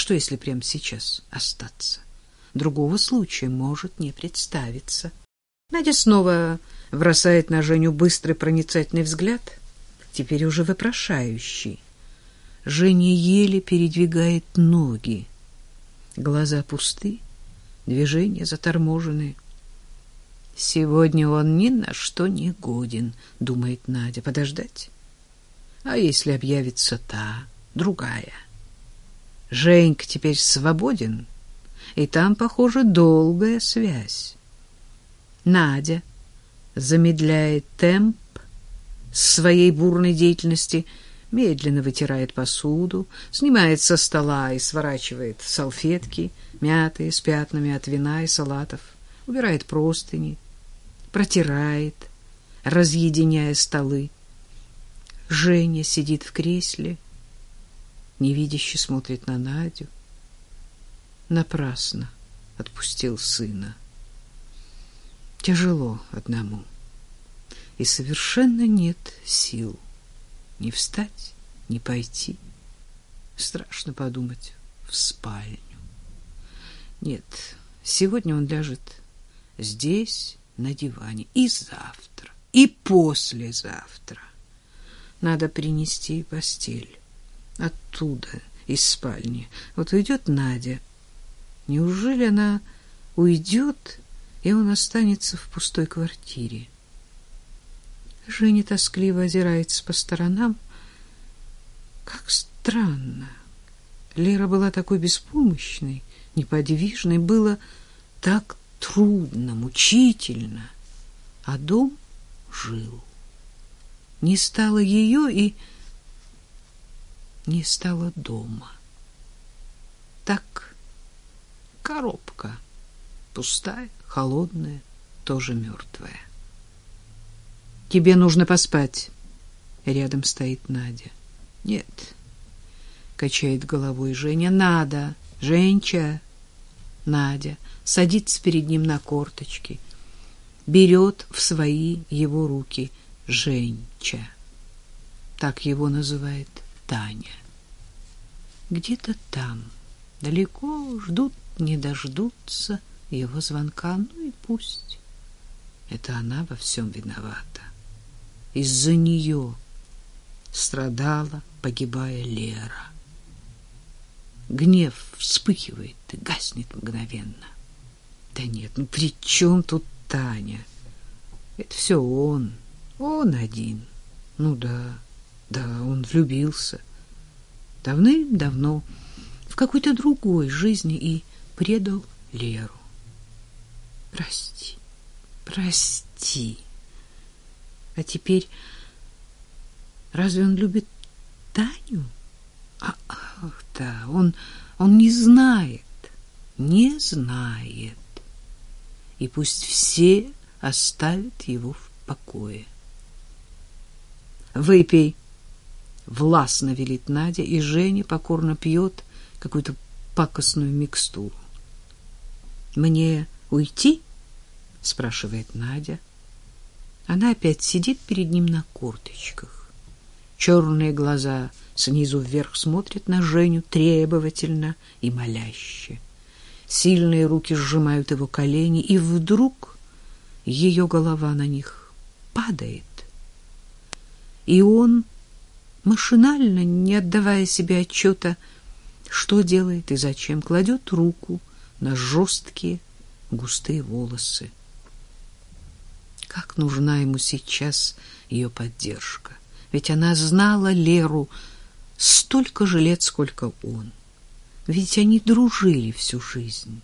что, если прямо сейчас остаться? Другого случая может не представиться. Надя снова бросает на Женю быстрый проницательный взгляд, теперь уже вопрошающий. Женя еле передвигает ноги. Глаза пусты, движения заторможены. «Сегодня он ни на что не годен», — думает Надя. «Подождать? А если объявится та, другая? Женька теперь свободен, и там, похоже, долгая связь». Надя замедляет темп своей бурной деятельности, медленно вытирает посуду, снимает со стола и сворачивает салфетки, мятые, с пятнами от вина и салатов, убирает простыни, протирает, разъединяя столы. Женя сидит в кресле, невидяще смотрит на Надю. Напрасно отпустил сына. Тяжело одному, и совершенно нет сил ни встать, ни пойти. Страшно подумать, в спальню. Нет, сегодня он ляжет здесь, на диване, и завтра, и послезавтра. Надо принести постель оттуда, из спальни. Вот уйдет Надя. Неужели она уйдет, и он останется в пустой квартире? Женя тоскливо озирается по сторонам. Как странно. Лера была такой беспомощной, неподвижной, было так трудно, мучительно. А дом жил. Не стало ее, и не стало дома. Так коробка, пустая, холодная, тоже мертвая. «Тебе нужно поспать». Рядом стоит Надя. «Нет», — качает головой Женя. «Надо, Женьча». Надя садится перед ним на корточки, берет в свои его руки. Женьча. Так его называет Таня. Где-то там, далеко, ждут, не дождутся его звонка. Ну и пусть. Это она во всем виновата. Из-за нее страдала, погибая Лера. Гнев вспыхивает и гаснет мгновенно. Да нет, ну при чем тут Таня? Это все он один. Ну да, он влюбился. Давным-давно в какой-то другой жизни и предал Леру. Прости. А теперь разве он любит Таню? Ах, да, он не знает. И пусть все оставят его в покое. «Выпей», — властно велит Надя, и Женя покорно пьет какую-то пакостную микстуру. «Мне уйти?» — спрашивает Надя. Она опять сидит перед ним на корточках. Черные глаза снизу вверх смотрят на Женю требовательно и моляще. Сильные руки сжимают его колени, и вдруг ее голова на них падает. И он, машинально, не отдавая себе отчета, что делает и зачем, кладет руку на жесткие густые волосы. Как нужна ему сейчас ее поддержка. Ведь она знала Леру столько же лет, сколько он. Ведь они дружили всю жизнь.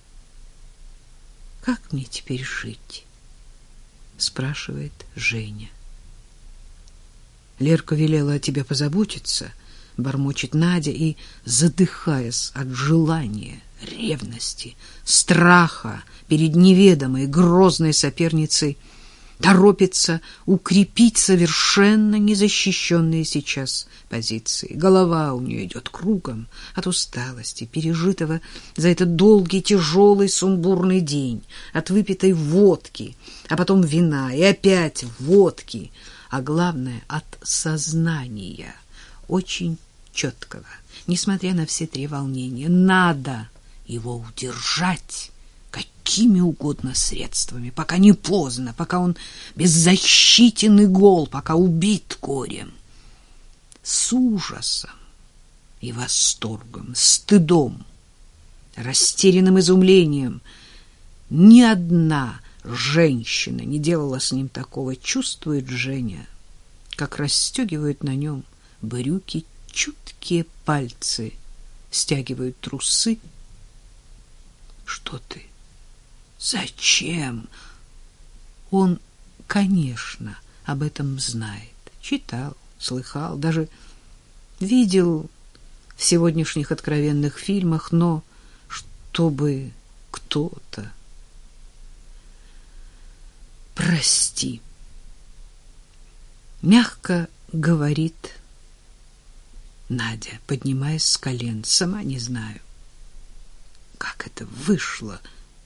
«Как мне теперь жить?» — спрашивает Женя. «Лерка велела о тебе позаботиться», — бормочет Надя, и, задыхаясь от желания, ревности, страха перед неведомой грозной соперницей, торопится укрепить совершенно незащищенные сейчас позиции. Голова у нее идет кругом от усталости, пережитого за этот долгий, тяжелый, сумбурный день, от выпитой водки, а потом вина и опять водки, а главное — от сознания, очень четкого, несмотря на все три волнения. Надо его удержать какими угодно средствами, пока не поздно, пока он беззащитен и гол, пока убит горем. С ужасом и восторгом, стыдом, растерянным изумлением ни одна женщина не делала с ним такого, чувствует Женя, как расстегивают на нем брюки чуткие пальцы, стягивают трусы. Что ты? Зачем? Он, конечно, об этом знает. Читал, слыхал, даже видел в сегодняшних откровенных фильмах, но чтобы кто-то... Прости. Мягко говорит Надя, поднимаясь с колен. Сама не знаю, как это вышло,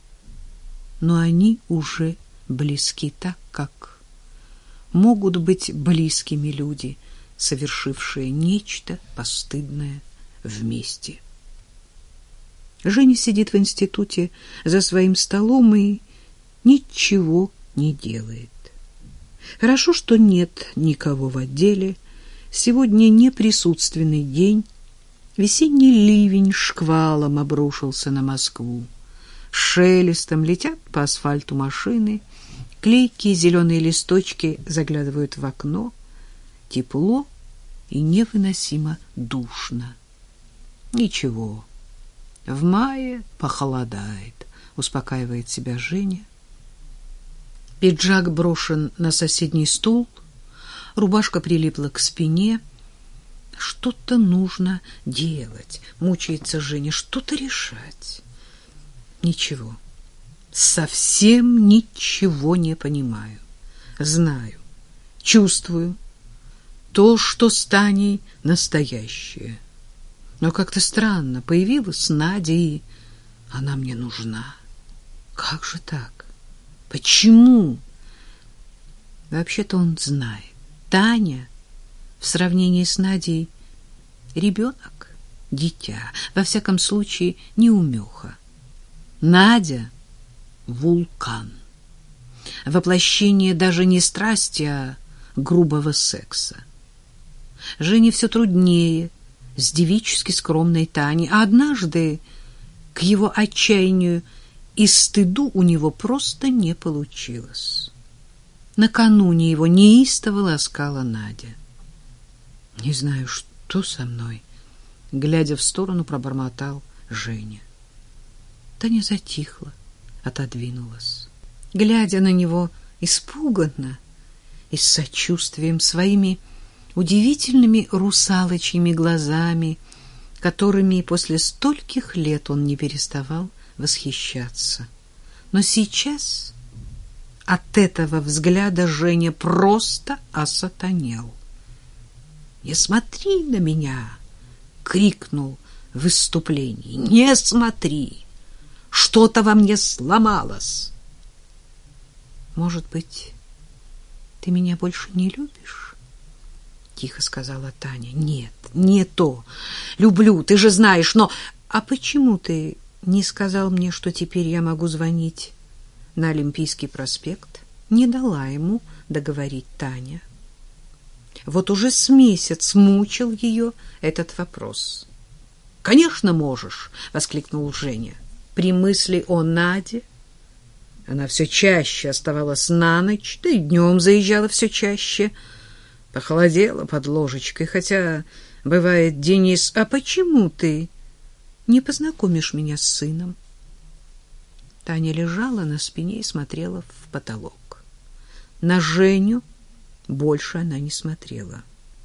но они уже близки так, как могут быть близкими люди, совершившие нечто постыдное вместе. Женя сидит в институте за своим столом и ничего не делает. Хорошо, что нет никого в отделе. Сегодня неприсутственный день. Весенний ливень шквалом обрушился на Москву. Шелестом летят по асфальту машины. Клейкие зеленые листочки заглядывают в окно. Тепло и невыносимо душно. Ничего, в мае похолодает, успокаивает себя Женя. Пиджак брошен на соседний стул, рубашка прилипла к спине. Что-то нужно делать, мучается Женя, что-то решать. Ничего, совсем ничего не понимаю. Знаю, чувствую то, что с Таней настоящее. Но как-то странно, появилась Надя, и она мне нужна. Как же так? Почему? Вообще-то он знает. Таня в сравнении с Надей ребенок, дитя, во всяком случае неумеха. Надя — вулкан. Воплощение даже не страсти, а грубого секса. Жене все труднее с девически скромной Таней, а однажды к его отчаянию и стыду у него просто не получилось. Накануне его неистово ласкала Надя. «Не знаю, что со мной», — глядя в сторону, пробормотал Женя. Таня затихла, отодвинулась. Глядя на него испуганно и с сочувствием, своими удивительными русалочьими глазами, которыми после стольких лет он не переставал восхищаться. Но сейчас от этого взгляда Женя просто осатанел. «Не смотри на меня!» — крикнул в выступлении. «Не смотри! Что-то во мне сломалось!» «Может быть, ты меня больше не любишь?» — тихо сказала Таня. «Нет, не то. Люблю, ты же знаешь, но... А почему ты не сказал мне, что теперь я могу звонить на Олимпийский проспект?» Не дала ему договорить Таня. Вот уже с месяц мучил ее этот вопрос. «Конечно, можешь!» — воскликнул Женя. При мысли о Наде она все чаще оставалась на ночь, да и днем заезжала все чаще. Похолодела под ложечкой, хотя, бывает, Денис, «А почему ты не познакомишь меня с сыном?» Таня лежала на спине и смотрела в потолок. На Женю больше она не смотрела.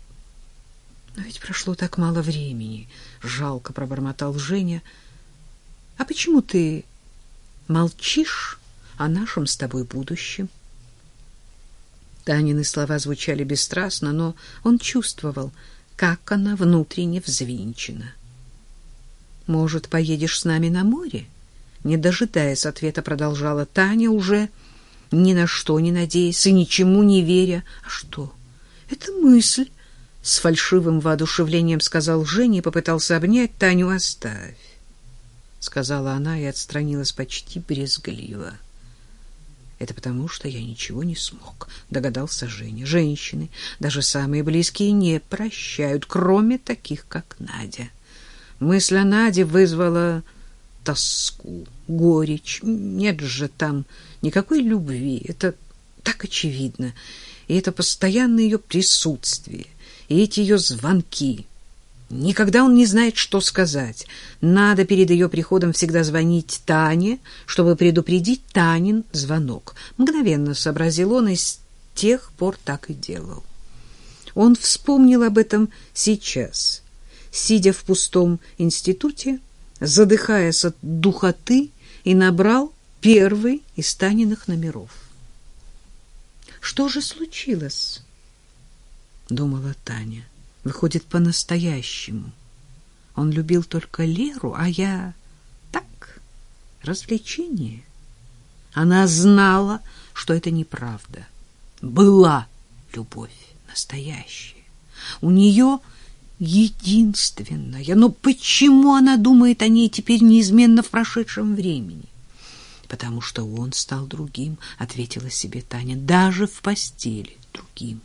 «Но ведь прошло так мало времени», — жалко пробормотал Женя. «А почему ты молчишь о нашем с тобой будущем?» Танины слова звучали бесстрастно, но он чувствовал, как она внутренне взвинчена. «Может, поедешь с нами на море?» Не дожидаясь ответа, продолжала Таня, уже ни на что не надеясь и ничему не веря. «А что? Это мысль», — с фальшивым воодушевлением сказал Женя и попытался обнять Таню. «Оставь», — сказала она и отстранилась почти брезгливо. «Это потому, что я ничего не смог», — догадался Женя. «Женщины, даже самые близкие, не прощают, кроме таких, как Надя». Мысль о Наде вызвала тоску, горечь. Нет же там никакой любви. Это так очевидно. И это постоянное ее присутствие, и эти ее звонки. Никогда он не знает, что сказать. Надо перед ее приходом всегда звонить Тане, чтобы предупредить Танин звонок. Мгновенно сообразил он и с тех пор так и делал. Он вспомнил об этом сейчас, сидя в пустом институте, задыхаясь от духоты, и набрал первый из Таниных номеров. «Что же случилось?» — думала Таня. «Выходит, по-настоящему. Он любил только Леру, а я так, развлечение». Она знала, что это неправда. Была любовь настоящая. У нее единственная. Но почему она думает о ней теперь неизменно в прошедшем времени? «Потому что он стал другим», — ответила себе Таня, — «даже в постели другим».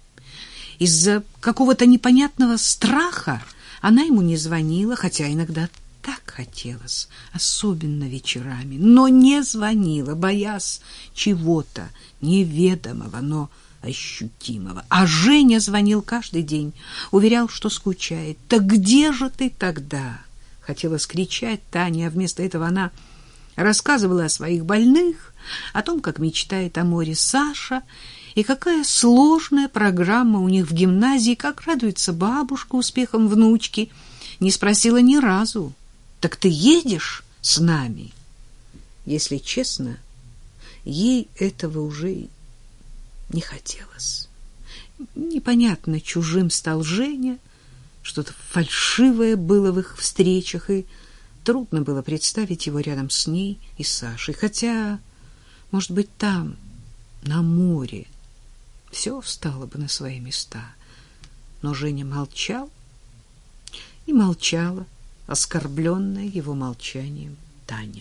Из-за какого-то непонятного страха она ему не звонила, хотя иногда так хотелось, особенно вечерами, но не звонила, боясь чего-то неведомого, но ощутимого. А Женя звонил каждый день, уверял, что скучает. «Так где же ты тогда?» — хотела скричать Таня, а вместо этого она рассказывала о своих больных, о том, как мечтает о море Саша, и какая сложная программа у них в гимназии, как радуется бабушка успехом внучки. Не спросила ни разу: «Так ты едешь с нами?» Если честно, ей этого уже не хотелось. Непонятно чужим стал Женя, что-то фальшивое было в их встречах, и трудно было представить его рядом с ней и Сашей. Хотя, может быть, там, на море, все встало бы на свои места. Но Женя молчал и молчала, оскорбленная его молчанием Таня.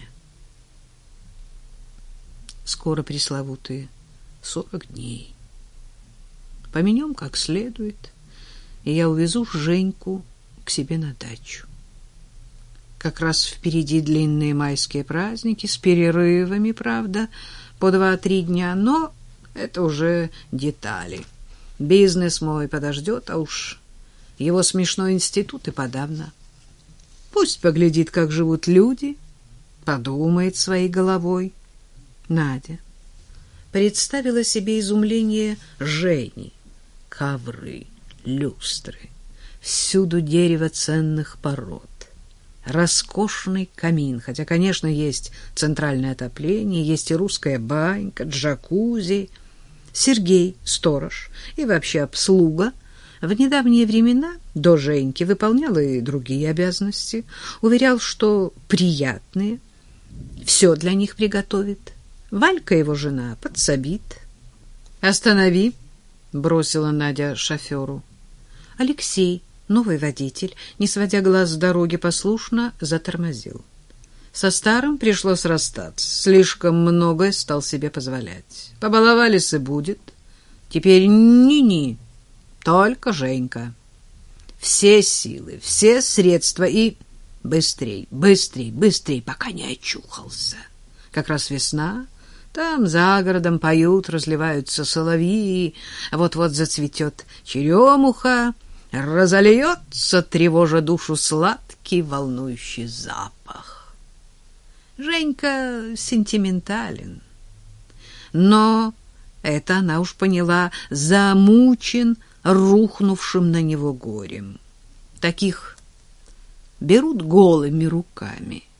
Скоро пресловутые 40 дней. Поменем как следует, и я увезу Женьку к себе на дачу. Как раз впереди длинные майские праздники с перерывами, правда, по 2-3 дня, но это уже детали. Бизнес мой подождет, а уж его смешной институт и подавно. Пусть поглядит, как живут люди, подумает своей головой. Надя представила себе изумление Жени. Ковры, люстры, всюду дерево ценных пород, роскошный камин, хотя, конечно, есть центральное отопление, есть и русская банька, джакузи. Сергей, сторож и вообще обслуга, в недавние времена до Женьки выполнял и другие обязанности, уверял, что приятные, все для них приготовит. Валька, его жена, подсобит. «Останови», — бросила Надя шоферу. Алексей, новый водитель, не сводя глаз с дороги, послушно затормозил. Со старым пришлось расстаться. Слишком многое стал себе позволять. Побаловались и будет. Теперь ни-ни, только Женька. Все силы, все средства и быстрей, быстрей, быстрей, пока не очухался. Как раз весна, там за городом поют, разливаются соловьи, вот-вот зацветет черемуха, разольется, тревожа душу, сладкий волнующий запах. Женька сентиментален, но это она уж поняла, замучен рухнувшим на него горем. Таких берут голыми руками.